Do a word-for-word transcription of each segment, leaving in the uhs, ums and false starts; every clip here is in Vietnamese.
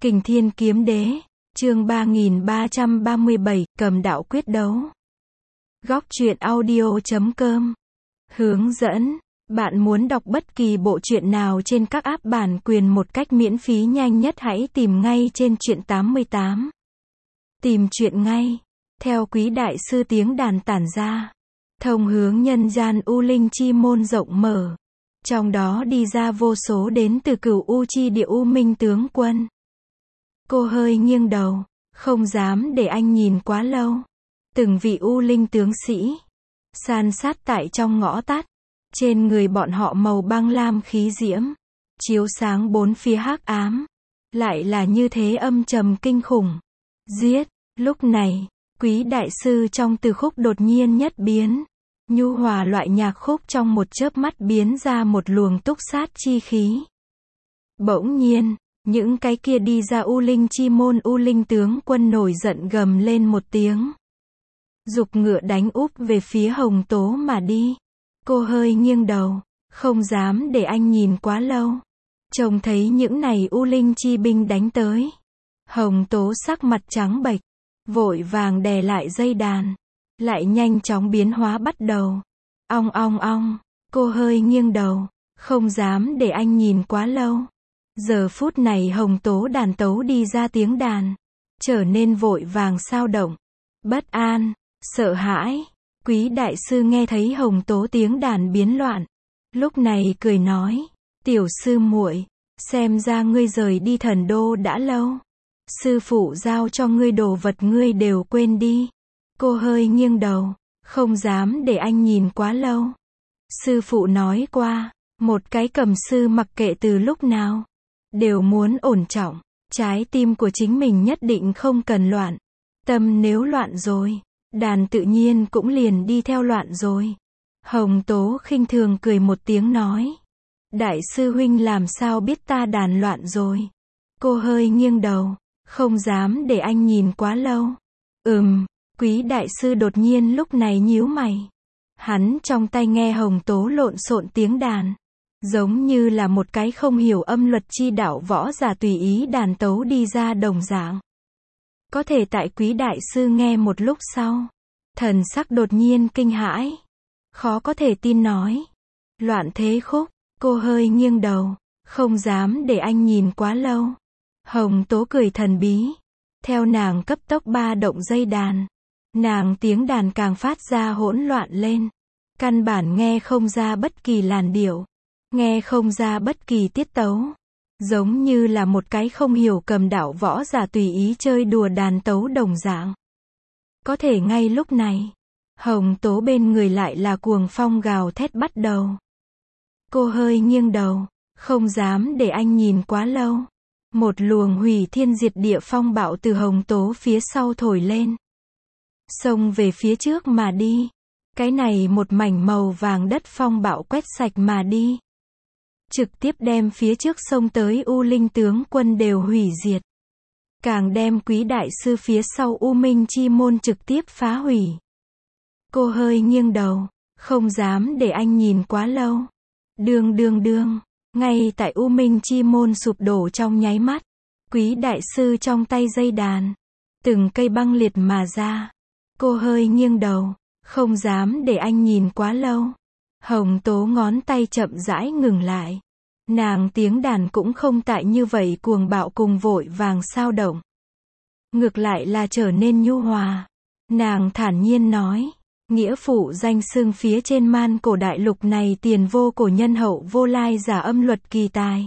Kình Thiên Kiếm Đế, chương ba nghìn ba trăm ba mươi bảy, Cầm Đạo Quyết Đấu. Góc truyện audio chấm com. Hướng dẫn, bạn muốn đọc bất kỳ bộ truyện nào trên các app bản quyền một cách miễn phí nhanh nhất hãy tìm ngay trên truyện tám mươi tám. Tìm truyện ngay. Theo Quý Đại Sư tiếng đàn tản ra, thông hướng nhân gian U Linh Chi môn rộng mở. Trong đó đi ra vô số đến từ Cửu U Chi Địa U Minh tướng quân. Cô hơi nghiêng đầu, không dám để anh nhìn quá lâu. Từng vị U Linh tướng sĩ san sát tại trong ngõ tắt. Trên người bọn họ màu băng lam khí diễm, chiếu sáng bốn phía hắc ám. Lại là như thế âm trầm kinh khủng. Giết! Lúc này, Quý Đại Sư trong từ khúc đột nhiên nhất biến. Nhu hòa loại nhạc khúc trong một chớp mắt biến ra một luồng túc sát chi khí. Bỗng nhiên, những cái kia đi ra U Linh Chi môn U Linh tướng quân nổi giận gầm lên một tiếng. Giục ngựa đánh úp về phía Hồng Tố mà đi. Cô hơi nghiêng đầu, không dám để anh nhìn quá lâu. Trông thấy những này U Linh Chi binh đánh tới. Hồng Tố sắc mặt trắng bệch, vội vàng đè lại dây đàn. Lại nhanh chóng biến hóa bắt đầu. Ong ong ong, cô hơi nghiêng đầu, không dám để anh nhìn quá lâu. Giờ phút này Hồng Tố đàn tấu đi ra tiếng đàn, trở nên vội vàng sao động, bất an, sợ hãi. Quý Đại Sư nghe thấy Hồng Tố tiếng đàn biến loạn, lúc này cười nói, tiểu sư muội, xem ra ngươi rời đi thần đô đã lâu. Sư phụ giao cho ngươi đồ vật ngươi đều quên đi. Cô hơi nghiêng đầu, không dám để anh nhìn quá lâu. Sư phụ nói qua, một cái cầm sư mặc kệ từ lúc nào, đều muốn ổn trọng, trái tim của chính mình nhất định không cần loạn. Tâm nếu loạn rồi, đàn tự nhiên cũng liền đi theo loạn rồi. Hồng Tố khinh thường cười một tiếng nói, Đại sư huynh làm sao biết ta đàn loạn rồi. Cô hơi nghiêng đầu, không dám để anh nhìn quá lâu. Ừm. Quý Đại Sư đột nhiên lúc này nhíu mày. Hắn trong tay nghe Hồng Tố lộn xộn tiếng đàn, giống như là một cái không hiểu âm luật chi đạo võ giả tùy ý đàn tấu đi ra đồng dạng. Có thể tại Quý Đại Sư nghe một lúc sau, thần sắc đột nhiên kinh hãi, khó có thể tin nói, loạn thế khúc. Cô hơi nghiêng đầu, không dám để anh nhìn quá lâu. Hồng Tố cười thần bí, theo nàng cấp tốc ba động dây đàn. Nàng tiếng đàn càng phát ra hỗn loạn lên. Căn bản nghe không ra bất kỳ làn điệu. Nghe không ra bất kỳ tiết tấu. Giống như là một cái không hiểu cầm đạo võ giả tùy ý chơi đùa đàn tấu đồng dạng. Có thể ngay lúc này, Hồng Tố bên người lại là cuồng phong gào thét bắt đầu. Cô hơi nghiêng đầu, không dám để anh nhìn quá lâu. Một luồng hủy thiên diệt địa phong bạo từ Hồng Tố phía sau thổi lên. Xông về phía trước mà đi. Cái này một mảnh màu vàng đất phong bạo quét sạch mà đi. Trực tiếp đem phía trước xông tới U Linh tướng quân đều hủy diệt. Càng đem Quý Đại Sư phía sau U Minh Chi môn trực tiếp phá hủy. Cô hơi nghiêng đầu, không dám để anh nhìn quá lâu. Đương đương đương, ngay tại U Minh Chi môn sụp đổ trong nháy mắt. Quý Đại Sư trong tay dây đàn, từng cây băng liệt mà ra. Cô hơi nghiêng đầu, không dám để anh nhìn quá lâu. Hồng Tố ngón tay chậm rãi ngừng lại. Nàng tiếng đàn cũng không tại như vậy cuồng bạo cùng vội vàng sao động. Ngược lại là trở nên nhu hòa. Nàng thản nhiên nói, nghĩa phụ danh xưng phía trên man cổ đại lục này tiền vô cổ nhân hậu vô lai giả âm luật kỳ tài.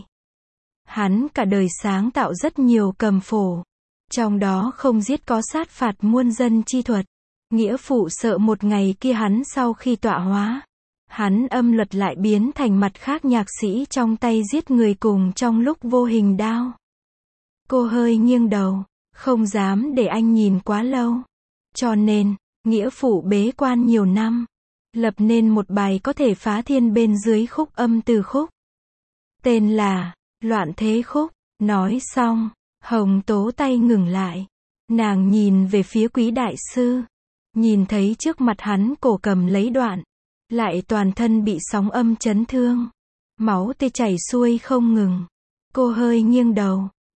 Hắn cả đời sáng tạo rất nhiều cầm phổ. Trong đó không giết có sát phạt muôn dân chi thuật. Nghĩa phụ sợ một ngày kia hắn sau khi tọa hóa, hắn âm luật lại biến thành mặt khác nhạc sĩ trong tay giết người cùng trong lúc vô hình đao. Cô hơi nghiêng đầu, không dám để anh nhìn quá lâu. Cho nên, nghĩa phụ bế quan nhiều năm, lập nên một bài có thể phá thiên bên dưới khúc âm từ khúc. Tên là, Loạn Thế Khúc. Nói xong, Hồng Tố tay ngừng lại. Nàng nhìn về phía Quý Đại Sư. Nhìn thấy trước mặt hắn cổ cầm lấy đoạn, lại toàn thân bị sóng âm chấn thương, máu tê chảy xuôi không ngừng. Cô hơi nghiêng đầu,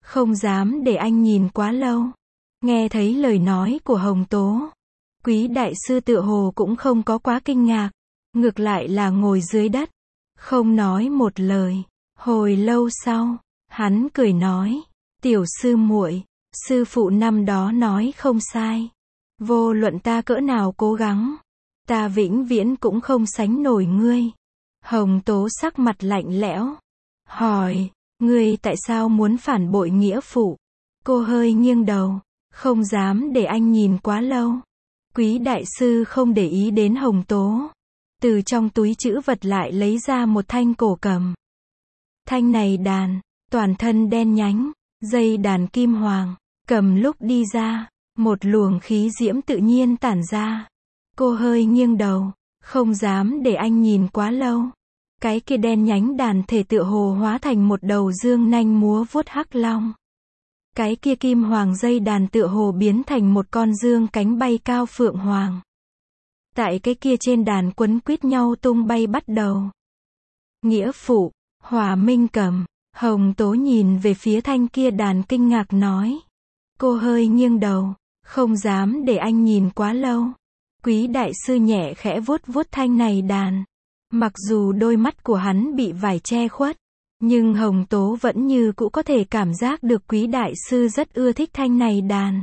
không dám để anh nhìn quá lâu. Nghe thấy lời nói của Hồng Tố, Quý đại sư tựa hồ cũng không có quá kinh ngạc, ngược lại là ngồi dưới đất, không nói một lời. Hồi lâu sau, hắn cười nói, tiểu sư muội, sư phụ năm đó nói không sai. Vô luận ta cỡ nào cố gắng, ta vĩnh viễn cũng không sánh nổi ngươi. Hồng Tố sắc mặt lạnh lẽo, hỏi, ngươi tại sao muốn phản bội nghĩa phụ? Cô hơi nghiêng đầu, không dám để anh nhìn quá lâu. Quý đại sư không để ý đến Hồng Tố, từ trong túi trữ vật lại lấy ra một thanh cổ cầm. Thanh này đàn, toàn thân đen nhánh, dây đàn kim hoàng, cầm lúc đi ra, một luồng khí diễm tự nhiên tản ra. Cô hơi nghiêng đầu, không dám để anh nhìn quá lâu. Cái kia đen nhánh đàn thể tựa hồ hóa thành một đầu dương nanh múa vuốt hắc long. Cái kia kim hoàng dây đàn tựa hồ biến thành một con dương cánh bay cao phượng hoàng. Tại cái kia trên đàn quấn quýt nhau tung bay bắt đầu. Nghĩa phụ, Hòa Minh cầm, Hồng Tố nhìn về phía thanh kia đàn kinh ngạc nói. Cô hơi nghiêng đầu, không dám để anh nhìn quá lâu. Quý đại sư nhẹ khẽ vuốt vuốt thanh này đàn. Mặc dù đôi mắt của hắn bị vải che khuất, nhưng Hồng Tố vẫn như cũ có thể cảm giác được quý đại sư rất ưa thích thanh này đàn.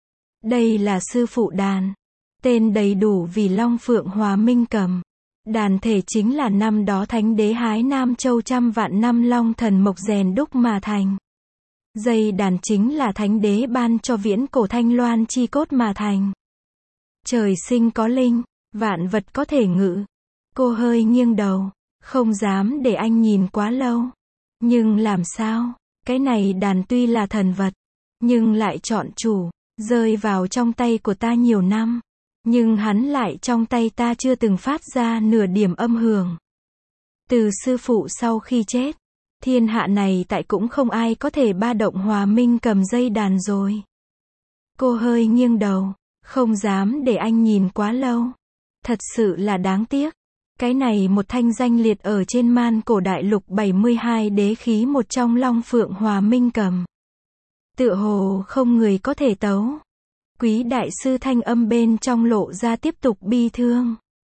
Đây là sư phụ đàn, tên đầy đủ vì Long Phượng Hòa Minh cầm. Đàn thể chính là năm đó thánh đế hái Nam Châu trăm vạn năm long thần mộc rèn đúc mà thành. Dây đàn chính là thánh đế ban cho viễn cổ thanh loan chi cốt mà thành. Trời sinh có linh, vạn vật có thể ngự. Cô hơi nghiêng đầu, không dám để anh nhìn quá lâu. Nhưng làm sao, cái này đàn tuy là thần vật, nhưng lại chọn chủ, rơi vào trong tay của ta nhiều năm. Nhưng hắn lại trong tay ta chưa từng phát ra nửa điểm âm hưởng. Từ sư phụ sau khi chết, thiên hạ này tại cũng không ai có thể ba động Hòa Minh cầm dây đàn rồi. Cô hơi nghiêng đầu, không dám để anh nhìn quá lâu. Thật sự là đáng tiếc. Cái này một thanh danh liệt ở trên man cổ đại lục bảy mươi hai đế khí một trong Long Phượng Hòa Minh cầm. Tựa hồ không người có thể tấu. Quý đại sư thanh âm bên trong lộ ra tiếp tục bi thương.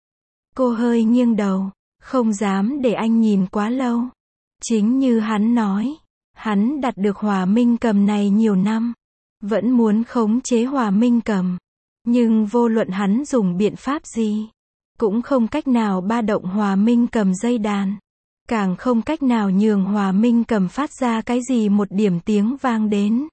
Cô hơi nghiêng đầu, không dám để anh nhìn quá lâu. Chính như hắn nói, hắn đặt được Hòa Minh cầm này nhiều năm, vẫn muốn khống chế Hòa Minh cầm. Nhưng vô luận hắn dùng biện pháp gì, cũng không cách nào ba động Hòa Minh cầm dây đàn. Càng không cách nào nhường Hòa Minh cầm phát ra cái gì một điểm tiếng vang đến.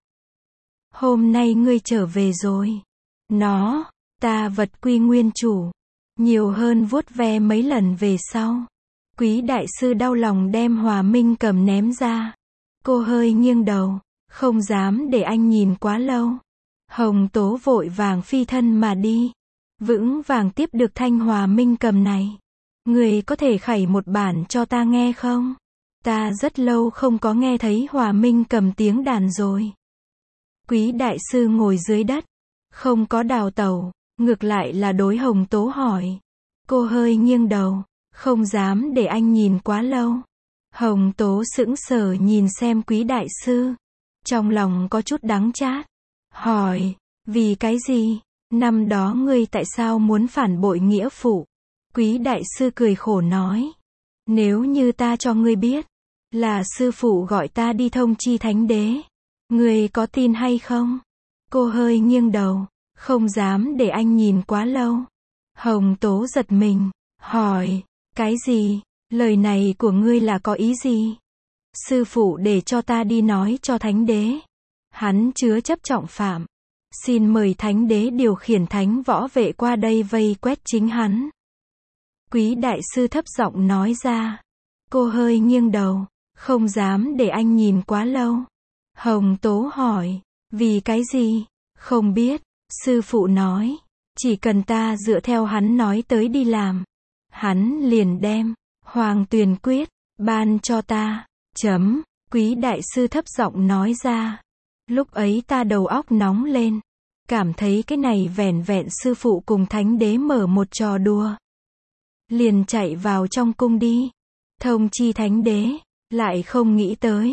Hôm nay ngươi trở về rồi. Nó, ta vật quy nguyên chủ. Nhiều hơn vuốt ve mấy lần về sau. Quý đại sư đau lòng đem Hòa Minh cầm ném ra. Cô hơi nghiêng đầu, không dám để anh nhìn quá lâu. Hồng Tố vội vàng phi thân mà đi. Vững vàng tiếp được thanh Hòa Minh cầm này. Người có thể khẩy một bản cho ta nghe không? Ta rất lâu không có nghe thấy Hòa Minh cầm tiếng đàn rồi. Quý đại sư ngồi dưới đất, không có đào tẩu, ngược lại là đối Hồng Tố hỏi. Cô hơi nghiêng đầu, không dám để anh nhìn quá lâu. Hồng Tố sững sờ nhìn xem quý đại sư, trong lòng có chút đắng chát. Hỏi, vì cái gì? Năm đó ngươi tại sao muốn phản bội nghĩa phụ? Quý đại sư cười khổ nói. Nếu như ta cho ngươi biết, là sư phụ gọi ta đi thông chi thánh đế, ngươi có tin hay không? Cô hơi nghiêng đầu, không dám để anh nhìn quá lâu. Hồng Tố giật mình, hỏi, cái gì? Lời này của ngươi là có ý gì? Sư phụ để cho ta đi nói cho thánh đế. Hắn chứa chấp trọng phạm. Xin mời thánh đế điều khiển thánh võ vệ qua đây vây quét chính hắn. Quý đại sư thấp giọng nói ra. Cô hơi nghiêng đầu, không dám để anh nhìn quá lâu. Hồng Tố hỏi, vì cái gì? Không biết, sư phụ nói, chỉ cần ta dựa theo hắn nói tới đi làm, hắn liền đem Hoàng Tuyền Quyết ban cho ta. Chấm, quý đại sư thấp giọng nói ra. Lúc ấy ta đầu óc nóng lên, cảm thấy cái này vẻn vẹn sư phụ cùng thánh đế mở một trò đùa. Liền chạy vào trong cung đi, thông chi thánh đế, lại không nghĩ tới,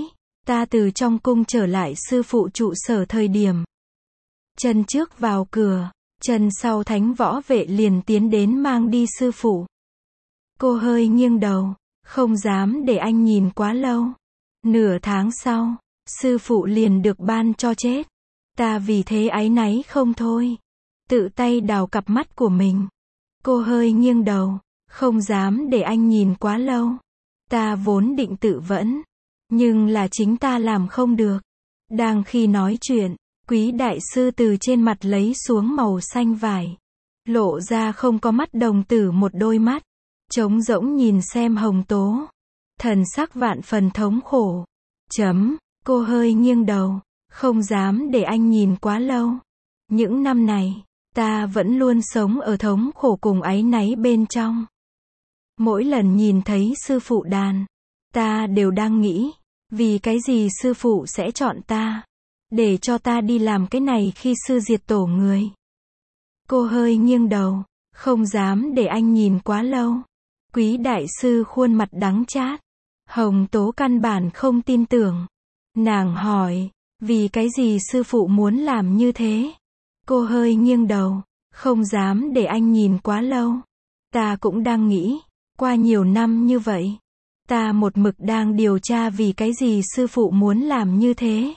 Ta từ trong cung trở lại sư phụ trụ sở thời điểm. Chân trước vào cửa, chân sau thánh võ vệ liền tiến đến mang đi sư phụ. Cô hơi nghiêng đầu, không dám để anh nhìn quá lâu. Nửa tháng sau, sư phụ liền được ban cho chết. Ta vì thế áy náy không thôi. Tự tay đào cặp mắt của mình. Cô hơi nghiêng đầu, không dám để anh nhìn quá lâu. Ta vốn định tự vẫn, nhưng là chính ta làm không được. Đang khi nói chuyện, Quý đại sư từ trên mặt lấy xuống màu xanh vải. Lộ ra không có mắt đồng tử một đôi mắt. Trống rỗng nhìn xem Hồng Tố. Thần sắc vạn phần thống khổ. Chấm, cô hơi nghiêng đầu, không dám để anh nhìn quá lâu. Những năm này, ta vẫn luôn sống ở thống khổ cùng áy náy bên trong. Mỗi lần nhìn thấy sư phụ đàn, ta đều đang nghĩ, vì cái gì sư phụ sẽ chọn ta, để cho ta đi làm cái này khi sư diệt tổ người. Cô hơi nghiêng đầu, không dám để anh nhìn quá lâu. Quý đại sư khuôn mặt đắng chát. Hồng Tố căn bản không tin tưởng. Nàng hỏi, vì cái gì sư phụ muốn làm như thế? Cô hơi nghiêng đầu, không dám để anh nhìn quá lâu. Ta cũng đang nghĩ, qua nhiều năm như vậy, ta một mực đang điều tra vì cái gì sư phụ muốn làm như thế.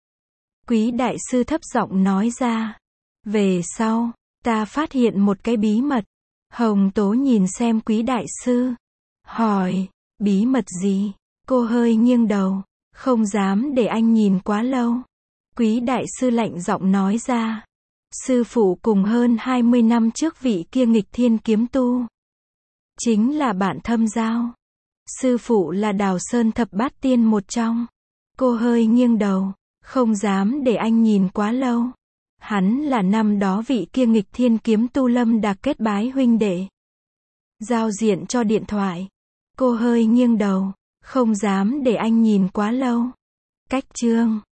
Quý đại sư thấp giọng nói ra. Về sau, ta phát hiện một cái bí mật. Hồng Tố nhìn xem Quý đại sư. Hỏi, bí mật gì? Cô hơi nghiêng đầu, không dám để anh nhìn quá lâu. Quý đại sư lạnh giọng nói ra. Sư phụ cùng hơn hai mươi năm trước vị kia nghịch thiên kiếm tu. Chính là bạn thâm giao. Sư phụ là Đào Sơn thập bát tiên một trong. Cô hơi nghiêng đầu, không dám để anh nhìn quá lâu. Hắn là năm đó vị kia nghịch thiên kiếm tu Lâm Đạc kết bái huynh đệ. Giao diện cho điện thoại. Cô hơi nghiêng đầu, không dám để anh nhìn quá lâu. Cách chương